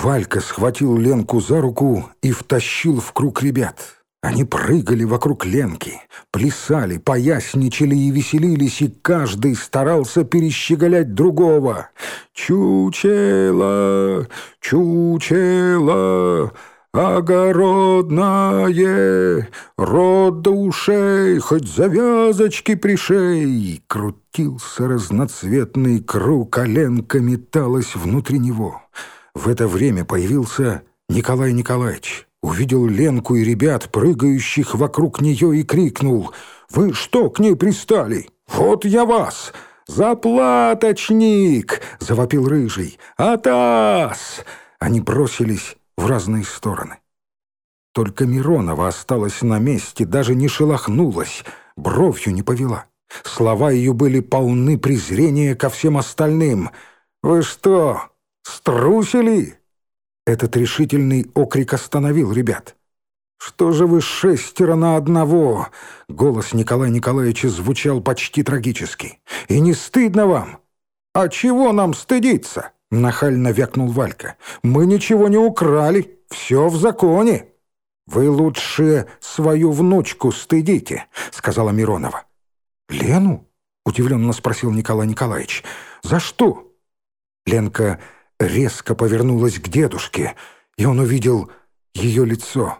Валька схватил Ленку за руку и втащил в круг ребят. Они прыгали вокруг Ленки, плясали, поясничали и веселились, и каждый старался перещеголять другого. «Чучело, чучело, огородное, рот до ушей, хоть завязочки пришей!» Крутился разноцветный круг, а Ленка металась внутри него. В это время появился Николай Николаевич. Увидел Ленку и ребят, прыгающих вокруг нее, и крикнул: «Вы что к ней пристали? Вот я вас! Заплаточник!» — завопил Рыжий. «Атас!» Они бросились в разные стороны. Только Миронова осталась на месте, даже не шелохнулась, бровью не повела. Слова ее были полны презрения ко всем остальным. «Вы что, струсили?» Этот решительный окрик остановил ребят. «Что же вы 6 на 1?» Голос Николая Николаевича звучал почти трагически. «И не стыдно вам?» «А чего нам стыдиться?» — нахально вякнул Валька. «Мы ничего не украли, все в законе». «Вы лучше свою внучку стыдите», — сказала Миронова. «Лену?» — удивленно спросил Николай Николаевич. «За что?» Ленка резко повернулась к дедушке, и он увидел ее лицо,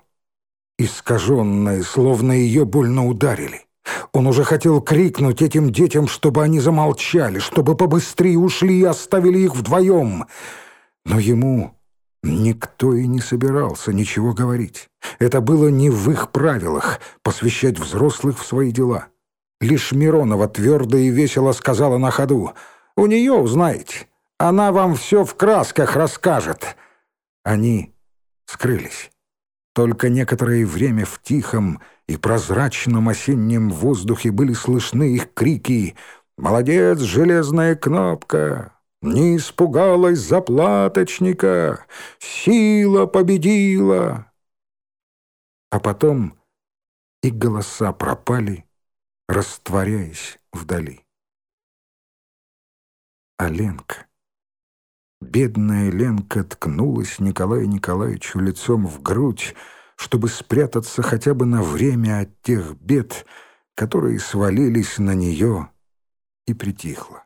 искаженное, словно ее больно ударили. Он уже хотел крикнуть этим детям, чтобы они замолчали, чтобы побыстрее ушли и оставили их вдвоем. Но ему никто и не собирался ничего говорить. Это было не в их правилах — посвящать взрослых в свои дела. Лишь Миронова твердо и весело сказала на ходу: «У нее узнаете. Она вам все в красках расскажет». Они скрылись. Только некоторое время в тихом и прозрачном осеннем воздухе были слышны их крики: «Молодец, железная кнопка! Не испугалась заплаточника! Сила победила!» А потом и голоса пропали, растворяясь вдали. А Ленка... Бедная Ленка ткнулась Николаю Николаевичу лицом в грудь, чтобы спрятаться хотя бы на время от тех бед, которые свалились на нее, и притихла.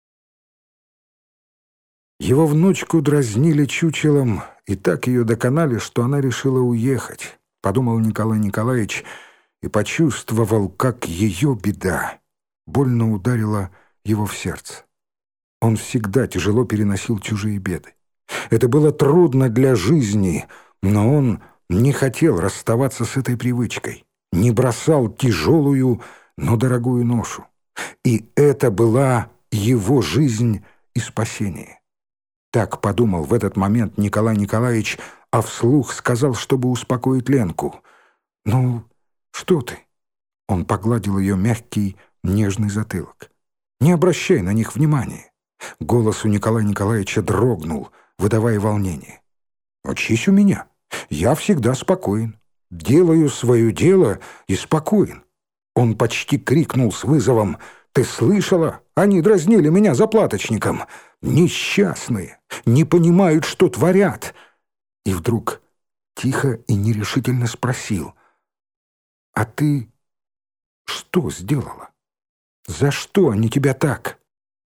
Его внучку дразнили чучелом и так ее доконали, что она решила уехать, подумал Николай Николаевич, и почувствовал, как ее беда больно ударила его в сердце. Он всегда тяжело переносил чужие беды. Это было трудно для жизни, но он не хотел расставаться с этой привычкой, не бросал тяжелую, но дорогую ношу. И это была его жизнь и спасение. Так подумал в этот момент Николай Николаевич, а вслух сказал, чтобы успокоить Ленку: «Ну, что ты?» Он погладил ее мягкий, нежный затылок. «Не обращай на них внимания». Голос у Николая Николаевича дрогнул, выдавая волнение. «Учись у меня. Я всегда спокоен. Делаю свое дело и спокоен». Он почти крикнул с вызовом: «Ты слышала? Они дразнили меня заплаточником. Несчастные, не понимают, что творят». И вдруг тихо и нерешительно спросил: «А ты что сделала? За что они тебя так?»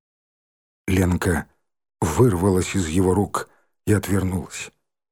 Ленка вырвалась из его рук и отвернулась.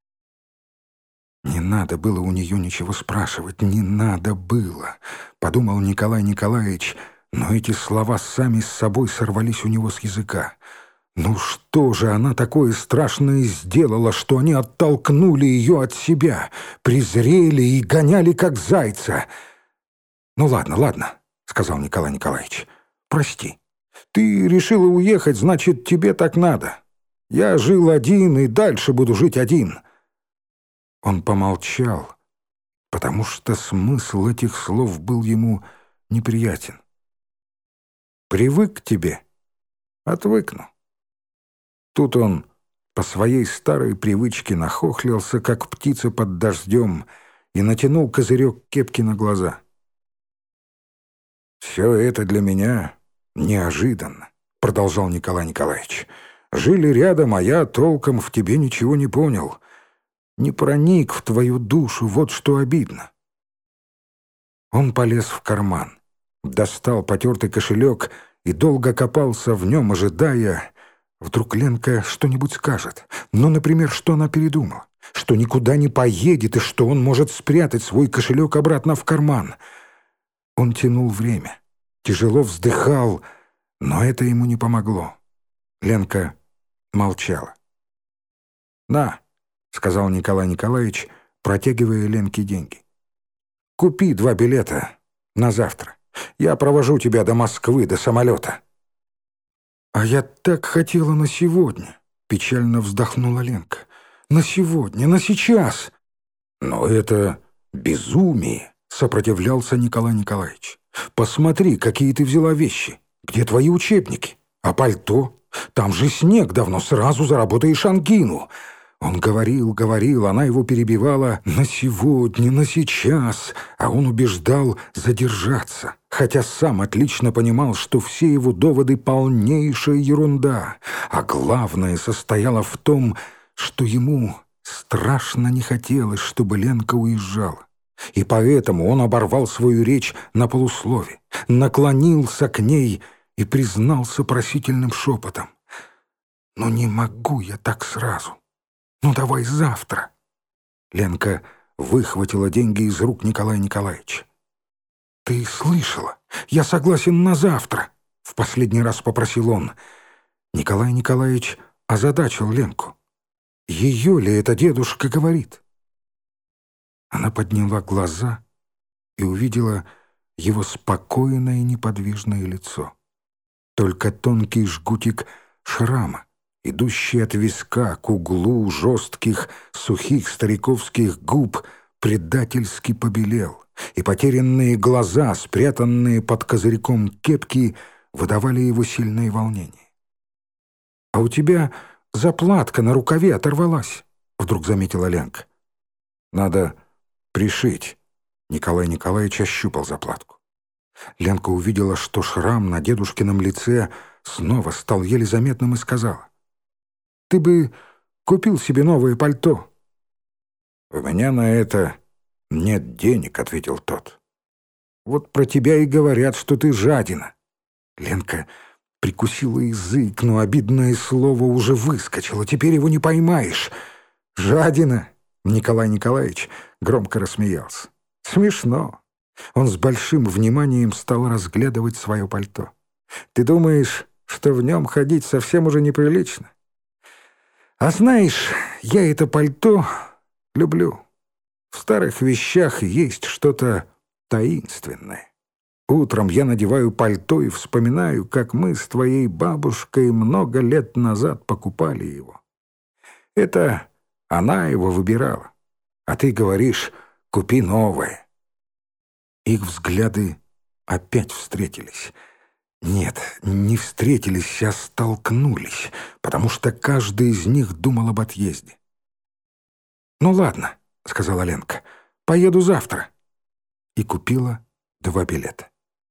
«Не надо было у нее ничего спрашивать, не надо было», — подумал Николай Николаевич, но эти слова сами с собой сорвались у него с языка. Ну что же она такое страшное сделала, что они оттолкнули ее от себя, презрели и гоняли, как зайца? «Ну ладно, ладно», — сказал Николай Николаевич, — «прости. Ты решила уехать, значит, тебе так надо. Я жил один и дальше буду жить один». Он помолчал, потому что смысл этих слов был ему неприятен. «Привык к тебе, отвыкну». Тут он по своей старой привычке нахохлился, как птица под дождем, и натянул козырек кепки на глаза. «Все это для меня неожиданно», — продолжал Николай Николаевич. «Жили рядом, а я толком в тебе ничего не понял. не проник в твою душу, вот что обидно». Он полез в карман, достал потертый кошелек и долго копался в нем, ожидая. Вдруг Ленка что-нибудь скажет. Ну, например, что она передумала, что никуда не поедет и что он может спрятать свой кошелек обратно в карман. Он тянул время, тяжело вздыхал, но это ему не помогло. Ленка молчала. «На», — сказал Николай Николаевич, протягивая Ленке деньги. «Купи 2 билета на завтра. Я провожу тебя до Москвы, до самолета». «А я так хотела на сегодня», — печально вздохнула Ленка. «На сегодня, на сейчас». «Но это безумие», — сопротивлялся Николай Николаевич. «Посмотри, какие ты взяла вещи. Где твои учебники? А пальто? Там же снег давно, сразу заработаешь ангину». Он говорил, она его перебивала «на сегодня, на сейчас», а он убеждал задержаться, хотя сам отлично понимал, что все его доводы — полнейшая ерунда, а главное состояло в том, что ему страшно не хотелось, чтобы Ленка уезжала. И поэтому он оборвал свою речь на полуслове, наклонился к ней и признался просительным шепотом: «Ну не могу я так сразу. Ну давай завтра». Ленка выхватила деньги из рук Николая Николаевича. «Ты слышала? Я согласен на завтра», — в последний раз попросил он. Николай Николаевич озадачил Ленку. Ее ли это дедушка говорит? Она подняла глаза и увидела его спокойное неподвижное лицо. Только тонкий жгутик шрама, идущий от виска к углу жестких, сухих стариковских губ, предательски побелел, и потерянные глаза, спрятанные под козырьком кепки, выдавали его сильное волнение. «А у тебя заплатка на рукаве оторвалась», — вдруг заметила Ленка. «Надо пришить». Николай Николаевич ощупал заплатку. Ленка увидела, что шрам на дедушкином лице снова стал еле заметным, и сказала: «Ты бы купил себе новое пальто». «У меня на это нет денег», — ответил тот. «Вот про тебя и говорят, что ты жадина». Ленка прикусила язык, но обидное слово уже выскочило. Теперь его не поймаешь. «Жадина?» — Николай Николаевич громко рассмеялся. «Смешно». Он с большим вниманием стал разглядывать свое пальто. «Ты думаешь, что в нем ходить совсем уже неприлично? А знаешь, я это пальто люблю. В старых вещах есть что-то таинственное. Утром я надеваю пальто и вспоминаю, как мы с твоей бабушкой много лет назад покупали его. Это она его выбирала, а ты говоришь: купи новое». Их взгляды опять встретились. Нет, не встретились, а столкнулись, потому что каждый из них думал об отъезде. «Ну ладно», — сказала Ленка, — «поеду завтра». И купила 2 билета.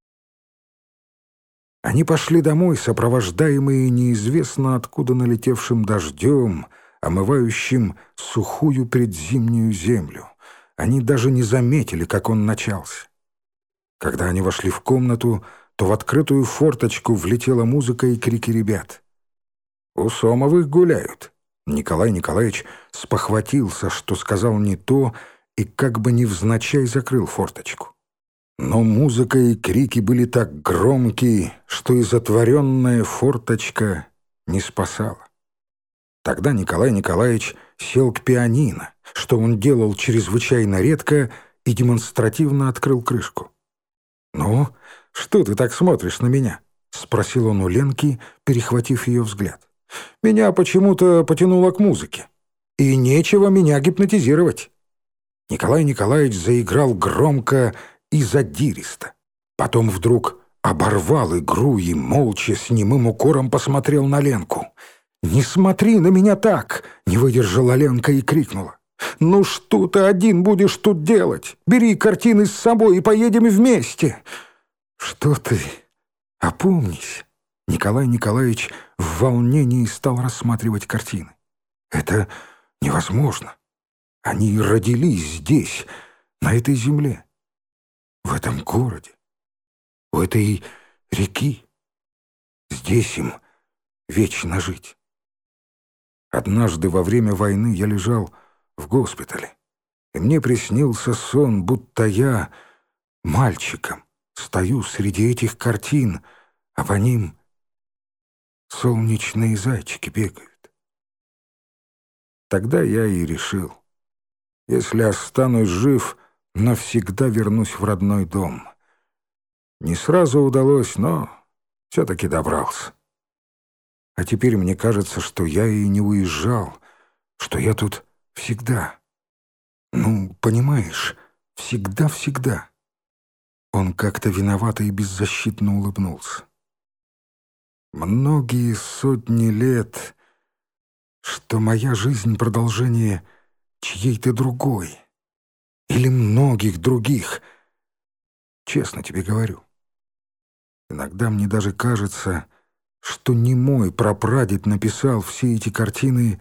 Они пошли домой, сопровождаемые неизвестно откуда налетевшим дождем, омывающим сухую предзимнюю землю. Они даже не заметили, как он начался. Когда они вошли в комнату, то в открытую форточку влетела музыка и крики ребят. «У Сомовых гуляют». Николай Николаевич спохватился, что сказал не то, и как бы невзначай закрыл форточку. Но музыка и крики были так громкие, что и затворенная форточка не спасала. Тогда Николай Николаевич сел к пианино, что он делал чрезвычайно редко, и демонстративно открыл крышку. «Ну, что ты так смотришь на меня?» — спросил он у Ленки, перехватив ее взгляд. «Меня почему-то потянуло к музыке, и нечего меня гипнотизировать». Николай Николаевич заиграл громко и задиристо. Потом вдруг оборвал игру и молча с немым укором посмотрел на Ленку. «Не смотри на меня так!» — не выдержала Ленка и крикнула. «Ну что ты один будешь тут делать? Бери картины с собой и поедем вместе!» «Что ты? Опомнись!» Николай Николаевич в волнении стал рассматривать картины. «Это невозможно. Они родились здесь, на этой земле, в этом городе, у этой реки. Здесь им вечно жить. Однажды во время войны я лежал в госпитале, и мне приснился сон, будто я мальчиком стою среди этих картин, а по ним солнечные зайчики бегают. Тогда я и решил, если останусь жив, навсегда вернусь в родной дом. Не сразу удалось, но все-таки добрался. А теперь мне кажется, что я и не уезжал, что я тут всегда. Ну, понимаешь, всегда-всегда. Он как-то виновато и беззащитно улыбнулся. Многие сотни лет, что моя жизнь — продолжение чьей-то другой или многих других. Честно тебе говорю. Иногда мне даже кажется, что не мой прапрадед написал все эти картины,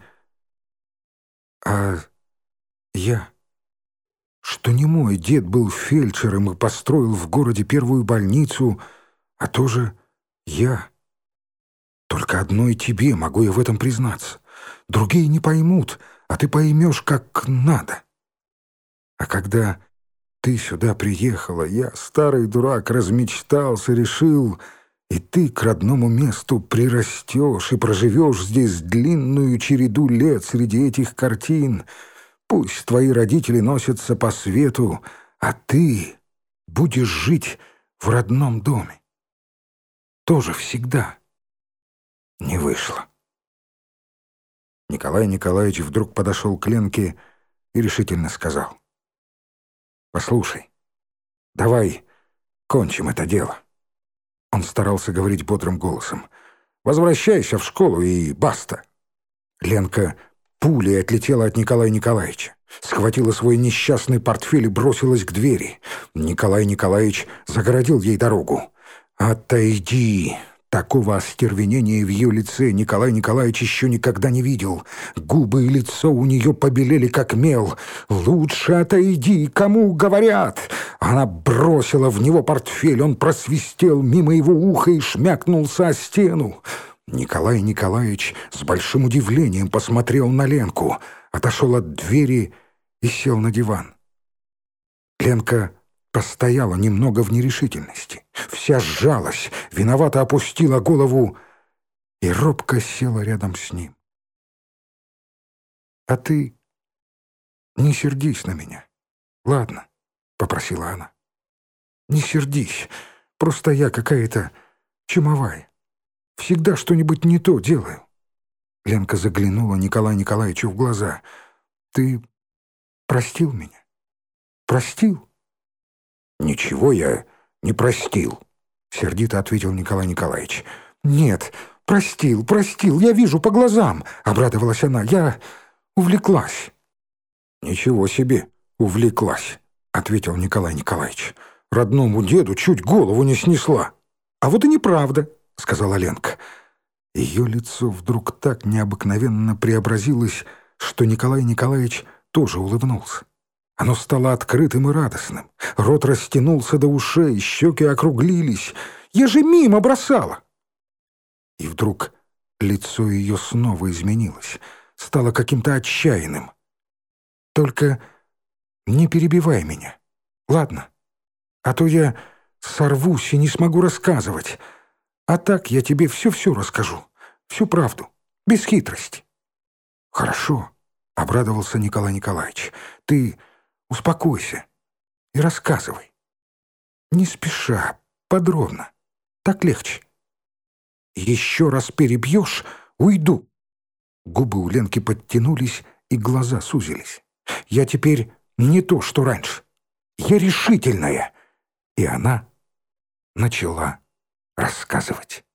а я. Что не мой дед был фельдшером и построил в городе первую больницу, а тоже я. Только одной тебе могу я в этом признаться. Другие не поймут, а ты поймешь, как надо. А когда ты сюда приехала, я, старый дурак, размечтался, решил, и ты к родному месту прирастешь и проживешь здесь длинную череду лет среди этих картин. Пусть твои родители носятся по свету, а ты будешь жить в родном доме. Тоже всегда. Не вышло. Николай Николаевич вдруг подошел к Ленке и решительно сказал: «Послушай, давай кончим это дело». Он старался говорить бодрым голосом. «Возвращайся в школу и баста». Ленка пулей отлетела от Николая Николаевича, схватила свой несчастный портфель и бросилась к двери. Николай Николаевич загородил ей дорогу. «Отойди!» Такого остервенения в ее лице Николай Николаевич еще никогда не видел. Губы и лицо у нее побелели, как мел. «Лучше отойди! Кому говорят?» Она бросила в него портфель. Он просвистел мимо его уха и шмякнулся о стену. Николай Николаевич с большим удивлением посмотрел на Ленку, отошел от двери и сел на диван. Ленка постояла немного в нерешительности. Вся сжалась, виновато опустила голову и робко села рядом с ним. «А ты не сердись на меня, ладно?» — попросила она. «Не сердись, просто я какая-то чумовая. Всегда что-нибудь не то делаю». Ленка заглянула Николаю Николаевичу в глаза. «Ты простил меня? Простил?» «Ничего я не простил», — сердито ответил Николай Николаевич. «Нет, простил, я вижу по глазам», — обрадовалась она. «Я увлеклась». «Ничего себе, увлеклась», — ответил Николай Николаевич. «Родному деду чуть голову не снесла». «А вот и неправда», — сказала Ленка. Ее лицо вдруг так необыкновенно преобразилось, что Николай Николаевич тоже улыбнулся. Оно стало открытым и радостным. Рот растянулся до ушей, щеки округлились. «Я же мимо бросала!» И вдруг лицо ее снова изменилось, стало каким-то отчаянным. «Только не перебивай меня, ладно? А то я сорвусь и не смогу рассказывать. А так я тебе все-все расскажу, всю правду, без хитрости». «Хорошо», — обрадовался Николай Николаевич. «Ты успокойся и рассказывай. Не спеша, подробно. Так легче. Еще раз перебьешь — уйду». Губы у Ленки подтянулись, и глаза сузились. «Я теперь не то, что раньше. Я решительная». И она начала рассказывать.